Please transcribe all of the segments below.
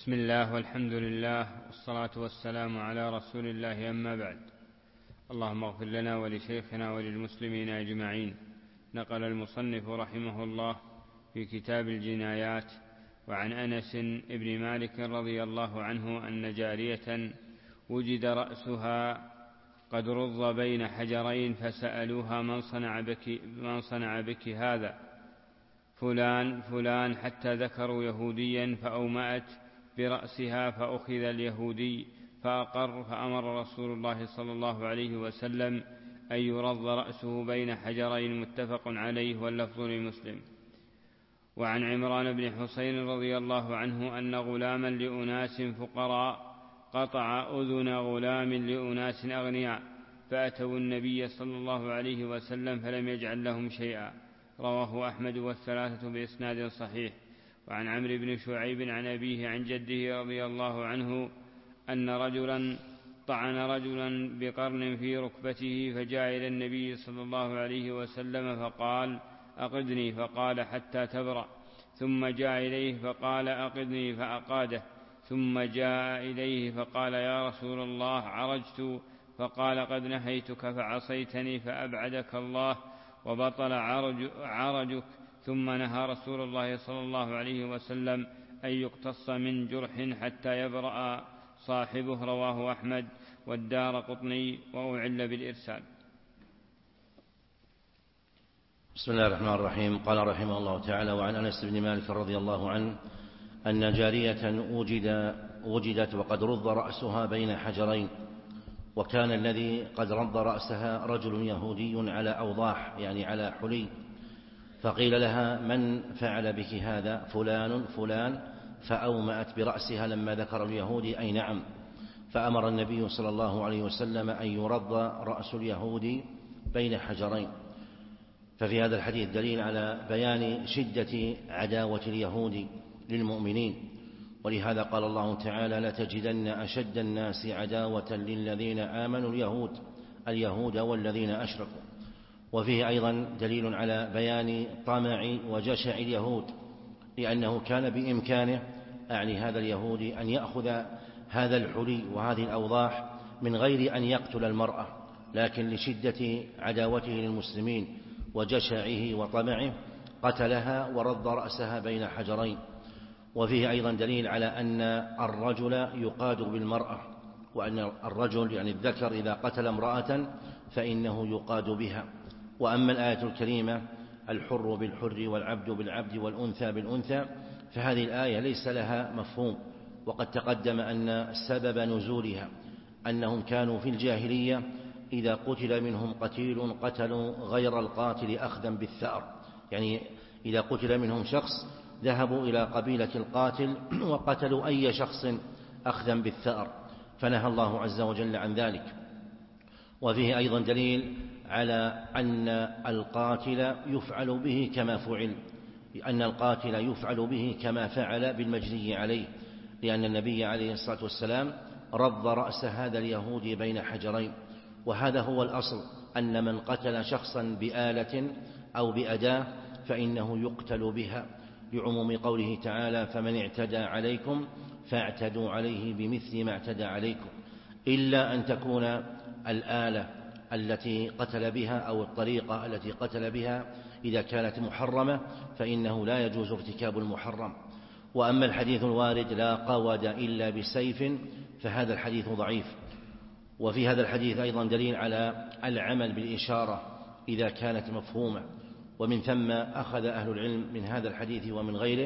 بسم الله والحمد لله والصلاة والسلام على رسول الله، أما بعد. اللهم اغفر لنا ولشيخنا وللمسلمين أجمعين. نقل المصنف رحمه الله في كتاب الجنايات وعن أنس بن مالك رضي الله عنه أن جارية وجد رأسها قد رض بين حجرين فسألوها: من صنع بك هذا؟ فلان فلان، حتى ذكروا يهوديا فأومأت برأسها، فأخذ اليهودي فأقر، فأمر رسول الله صلى الله عليه وسلم أن يرض رأسه بين حجرين، متفق عليه، واللفظ لمسلم. وعن عمران بن حسين رضي الله عنه أن غلاما لأناس فقراء قطع أذن غلام لأناس أغنياء، فأتوا النبي صلى الله عليه وسلم فلم يجعل لهم شيئا. رواه أحمد والثلاثة بإسناد صحيح. وعن عمرو بن شعيب عن أبيه عن جده رضي الله عنه أن رجلا طعن رجلا بقرن في ركبته، فجاء إلى النبي صلى الله عليه وسلم فقال: أقدني، فقال: حتى تبرأ. ثم جاء إليه فقال: أقدني، فأقاده. ثم جاء إليه فقال: يا رسول الله، عرجت. فقال: قد نهيتك فعصيتني فأبعدك الله وبطل عرجك. ثم نهى رسول الله صلى الله عليه وسلم أن يقتص من جرح حتى يبرأ صاحبه. رواه أحمد والدارقطني، وأعل بالإرسال. بسم الله الرحمن الرحيم. قال رحمه الله تعالى: وعن أنس بن مالك رضي الله عنه أن جارية وجدت وقد رض رأسها بين حجرين، وكان الذي قد رض رأسها رجل يهودي على أوضاح، يعني على حلي، فقيل لها: من فعل بك هذا؟ فلان فلان، فأومأت برأسها لما ذكر اليهودي: أي نعم. فأمر النبي صلى الله عليه وسلم أن يرض رأس اليهودي بين حجرين. ففي هذا الحديث دليل على بيان شدة عداوة اليهود للمؤمنين، ولهذا قال الله تعالى: لتجدن أشد الناس عداوة للذين آمنوا اليهود والذين أشركوا. وفيه أيضا دليل على بيان طمع وجشع اليهود، لأنه كان بإمكانه هذا اليهودي أن يأخذ هذا الحلي وهذه الأوضاح من غير أن يقتل المرأة، لكن لشدة عداوته للمسلمين وجشعه وطمعه قتلها ورض رأسها بين حجرين. وفيه أيضا دليل على أن الرجل يقاد بالمرأة، وأن الرجل يعني الذكر إذا قتل امرأة فإنه يقاد بها. وأما الآية الكريمة: الحر بالحر والعبد بالعبد والأنثى بالأنثى، فهذه الآية ليس لها مفهوم، وقد تقدم أن سبب نزولها أنهم كانوا في الجاهلية إذا قتل منهم قتيل قتلوا غير القاتل أخذا بالثأر، يعني إذا قتل منهم شخص ذهبوا إلى قبيلة القاتل وقتلوا أي شخص أخذا بالثأر، فنهى الله عز وجل عن ذلك. وفيه أيضا دليل على أن القاتل يفعل به كما فعل، لأن القاتل يفعل به كما فعل بالمجني عليه، لأن النبي عليه الصلاة والسلام رض رأس هذا اليهودي بين حجرين. وهذا هو الأصل، أن من قتل شخصا بآلة أو بأداة فإنه يقتل بها، لعموم قوله تعالى: فمن اعتدى عليكم فاعتدوا عليه بمثل ما اعتدى عليكم، إلا أن تكون الآلة التي قتل بها أو الطريقة التي قتل بها إذا كانت محرمة فإنه لا يجوز ارتكاب المحرم. وأما الحديث الوارد: لا قود إلا بسيف، فهذا الحديث ضعيف. وفي هذا الحديث أيضا دليل على العمل بالإشارة إذا كانت مفهومة، ومن ثم أخذ أهل العلم من هذا الحديث ومن غيره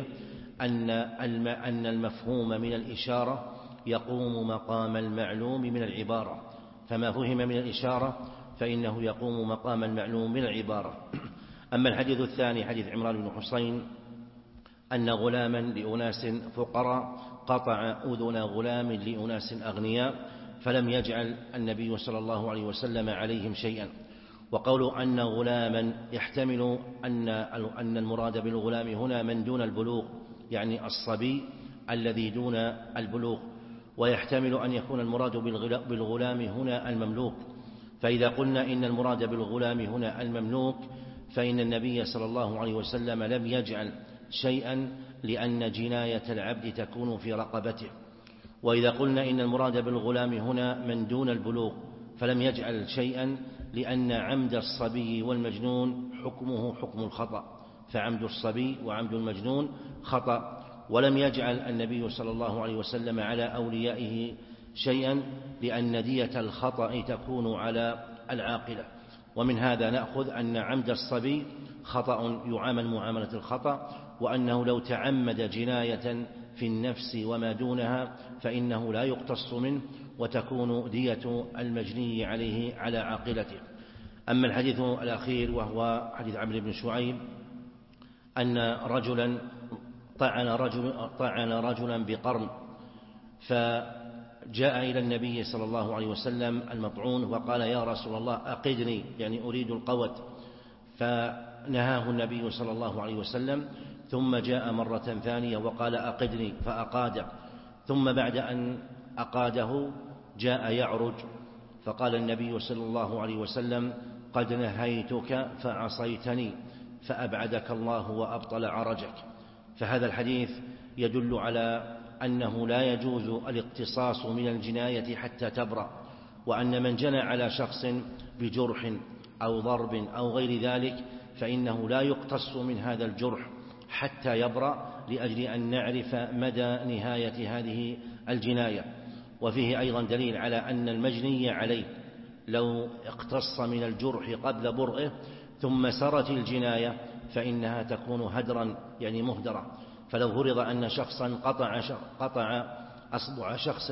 أن المفهوم من الإشارة يقوم مقام المعلوم من العبارة، فما فهم من الإشارة فإنه يقوم مقام المعلوم من العبارة. أما الحديث الثاني حديث عمران بن حسين أن غلاما لأناس فقراء قطع أذن غلام لأناس أغنياء، فلم يجعل النبي صلى الله عليه وسلم عليهم شيئا. وقول أن غلاما يحتمل أن المراد بالغلام هنا من دون البلوغ، يعني الصبي الذي دون البلوغ، ويحتمل أن يكون المراد بالغلام هنا المملوك. فإذا قلنا إن المراد بالغلام هنا المملوك، فإن النبي صلى الله عليه وسلم لم يجعل شيئا لأن جناية العبد تكون في رقبته. وإذا قلنا إن المراد بالغلام هنا من دون البلوغ فلم يجعل شيئا لأن عمد الصبي والمجنون حكمه حكم الخطأ، فعمد الصبي وعمد المجنون خطأ، ولم يجعل النبي صلى الله عليه وسلم على أوليائه شيئا لأن دية الخطأ تكون على العاقلة. ومن هذا نأخذ أن عمد الصبي خطأ يعامل معاملة الخطأ، وأنه لو تعمد جناية في النفس وما دونها فإنه لا يقتص منه وتكون دية المجني عليه على عاقلته. أما الحديث الأخير وهو حديث عمرو بن شعيب أن رجلا طعن رجلا بقرن، فجاء إلى النبي صلى الله عليه وسلم المطعون وقال يا رسول الله أقدني، يعني أريد القوت، فنهاه النبي صلى الله عليه وسلم، ثم جاء مرة ثانية وقال أقدني فأقاد، ثم بعد أن أقاده جاء يعرج، فقال النبي صلى الله عليه وسلم قد نهيتك فعصيتني فأبعدك الله وأبطل عرجك. فهذا الحديث يدل على أنه لا يجوز الاقتصاص من الجناية حتى تبرأ، وأن من جنى على شخص بجرح أو ضرب أو غير ذلك فإنه لا يقتص من هذا الجرح حتى يبرأ، لأجل أن نعرف مدى نهاية هذه الجناية. وفيه أيضا دليل على أن المجني عليه لو اقتص من الجرح قبل برئه ثم سرت الجناية فإنها تكون هدرا، يعني مهدرة. فلو فرض أن شخصا قطع أصبع شخص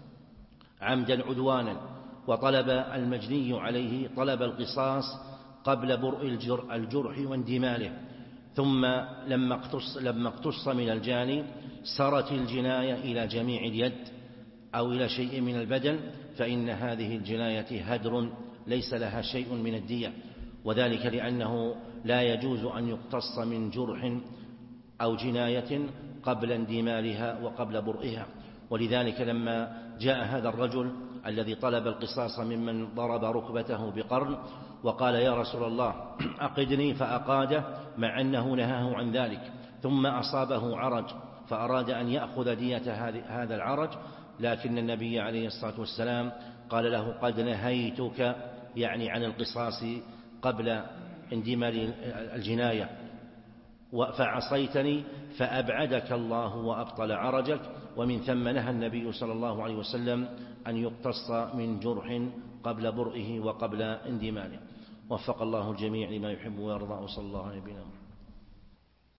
عمدا عدوانا وطلب المجني عليه طلب القصاص قبل برء الجرح واندماله، ثم لما اقتص من الجاني سرت الجناية إلى جميع اليد أو إلى شيء من البدن، فإن هذه الجناية هدر ليس لها شيء من الدية، وذلك لأنه لا يجوز أن يقتص من جرح أو جناية قبل اندمالها وقبل برئها. ولذلك لما جاء هذا الرجل الذي طلب القصاص ممن ضرب ركبته بقرن وقال يا رسول الله أقدني فأقاده، مع أنه نهاه عن ذلك، ثم أصابه عرج فأراد أن يأخذ دية هذا العرج، لكن النبي عليه الصلاة والسلام قال له قد نهيتك، يعني عن القصاص قبل اندمال الجناية، فعصيتني فأبعدك الله وأبطل عرجك. ومن ثم نهى النبي صلى الله عليه وسلم أن يقتص من جرح قبل برئه وقبل اندماله. وفق الله الجميع لما يحب ويرضى، وصلى الله على نبينا محمد.